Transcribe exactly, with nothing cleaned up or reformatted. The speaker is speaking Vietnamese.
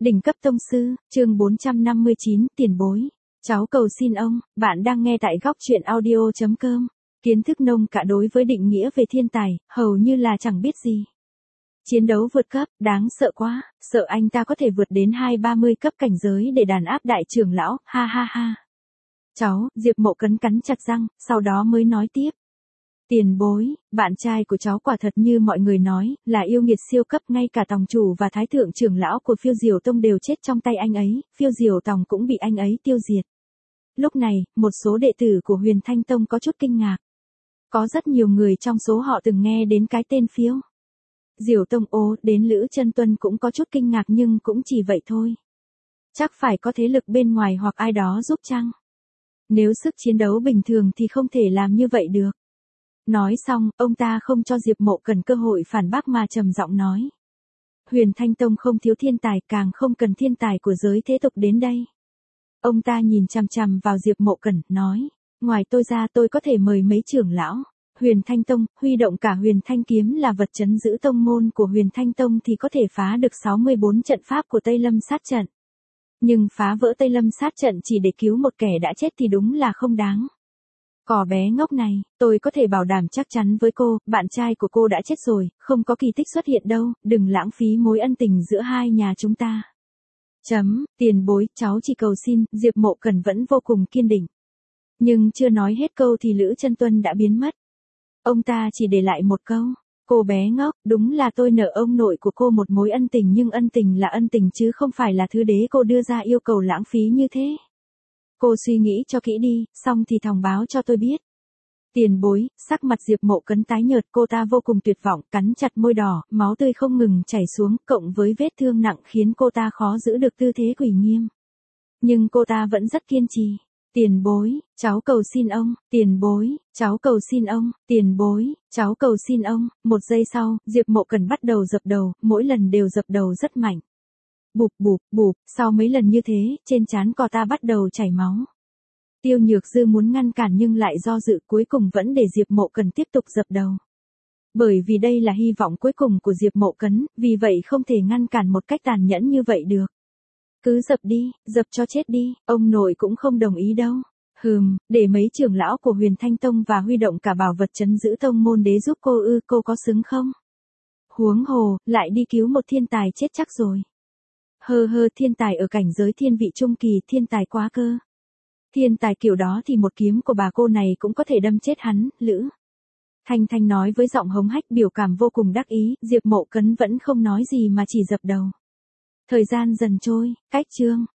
Đỉnh cấp tông sư, chương bốn trăm năm mươi chín, tiền bối. Cháu cầu xin ông, bạn đang nghe tại góc truyện audio chấm com. Kiến thức nông cạn đối với định nghĩa về thiên tài, hầu như là chẳng biết gì. Chiến đấu vượt cấp, đáng sợ quá, sợ anh ta có thể vượt đến hai ba mươi cấp cảnh giới để đàn áp đại trưởng lão, ha ha ha. Cháu, Diệp Mộ Cấn cắn chặt răng, sau đó mới nói tiếp. Tiền bối, bạn trai của cháu quả thật như mọi người nói, là yêu nghiệt siêu cấp, ngay cả tòng chủ và thái thượng trưởng lão của Phiêu Diều Tông đều chết trong tay anh ấy, Phiêu Diều Tông cũng bị anh ấy tiêu diệt. Lúc này, một số đệ tử của Huyền Thanh Tông có chút kinh ngạc. Có rất nhiều người trong số họ từng nghe đến cái tên Phiêu Diều Tông, ố, đến Lữ Chân Tuân cũng có chút kinh ngạc nhưng cũng chỉ vậy thôi. Chắc phải có thế lực bên ngoài hoặc ai đó giúp chăng? Nếu sức chiến đấu bình thường thì không thể làm như vậy được. Nói xong, ông ta không cho Diệp Mộ cần cơ hội phản bác mà trầm giọng nói. Huyền Thanh Tông không thiếu thiên tài, càng không cần thiên tài của giới thế tục đến đây. Ông ta nhìn chằm chằm vào Diệp Mộ Cẩn, nói, ngoài tôi ra tôi có thể mời mấy trưởng lão. Huyền Thanh Tông, huy động cả Huyền Thanh Kiếm là vật trấn giữ tông môn của Huyền Thanh Tông thì có thể phá được sáu mươi bốn trận pháp của Tây Lâm sát trận. Nhưng phá vỡ Tây Lâm sát trận chỉ để cứu một kẻ đã chết thì đúng là không đáng. Cỏ bé ngốc này, tôi có thể bảo đảm chắc chắn với cô, bạn trai của cô đã chết rồi, không có kỳ tích xuất hiện đâu, đừng lãng phí mối ân tình giữa hai nhà chúng ta. Chấm, tiền bối, cháu chỉ cầu xin, Diệp Mộ Cẩn vẫn vô cùng kiên định. Nhưng chưa nói hết câu thì Lữ Chân Tuân đã biến mất. Ông ta chỉ để lại một câu, cô bé ngốc, đúng là tôi nợ ông nội của cô một mối ân tình nhưng ân tình là ân tình chứ không phải là thứ đế cô đưa ra yêu cầu lãng phí như thế. Cô suy nghĩ cho kỹ đi, xong thì thông báo cho tôi biết. Tiền bối, sắc mặt Diệp Mộ Cấn tái nhợt, cô ta vô cùng tuyệt vọng, cắn chặt môi đỏ, máu tươi không ngừng chảy xuống, cộng với vết thương nặng khiến cô ta khó giữ được tư thế quỳ nghiêm. Nhưng cô ta vẫn rất kiên trì. Tiền bối, cháu cầu xin ông, tiền bối, cháu cầu xin ông, tiền bối, cháu cầu xin ông. Một giây sau, Diệp Mộ Cẩn bắt đầu dập đầu, mỗi lần đều dập đầu rất mạnh. Bụp bụp bụp, sau mấy lần như thế, trên trán cô ta bắt đầu chảy máu. Tiêu Nhược Dư muốn ngăn cản nhưng lại do dự, cuối cùng vẫn để Diệp Mộ Cẩn tiếp tục dập đầu. Bởi vì đây là hy vọng cuối cùng của Diệp Mộ Cấn, vì vậy không thể ngăn cản một cách tàn nhẫn như vậy được. Cứ dập đi, dập cho chết đi, ông nội cũng không đồng ý đâu. Hừm, để mấy trưởng lão của Huyền Thanh Tông và huy động cả bảo vật trấn giữ tông môn đế giúp cô ư, cô có xứng không? Huống hồ, lại đi cứu một thiên tài chết chắc rồi. Hơ hơ, thiên tài ở cảnh giới thiên vị trung kỳ, thiên tài quá cơ. Thiên tài kiểu đó thì một kiếm của bà cô này cũng có thể đâm chết hắn, Lữ Thanh Thanh nói với giọng hống hách, biểu cảm vô cùng đắc ý. Diệp Mộ Cấn vẫn không nói gì mà chỉ dập đầu. Thời gian dần trôi, cách chương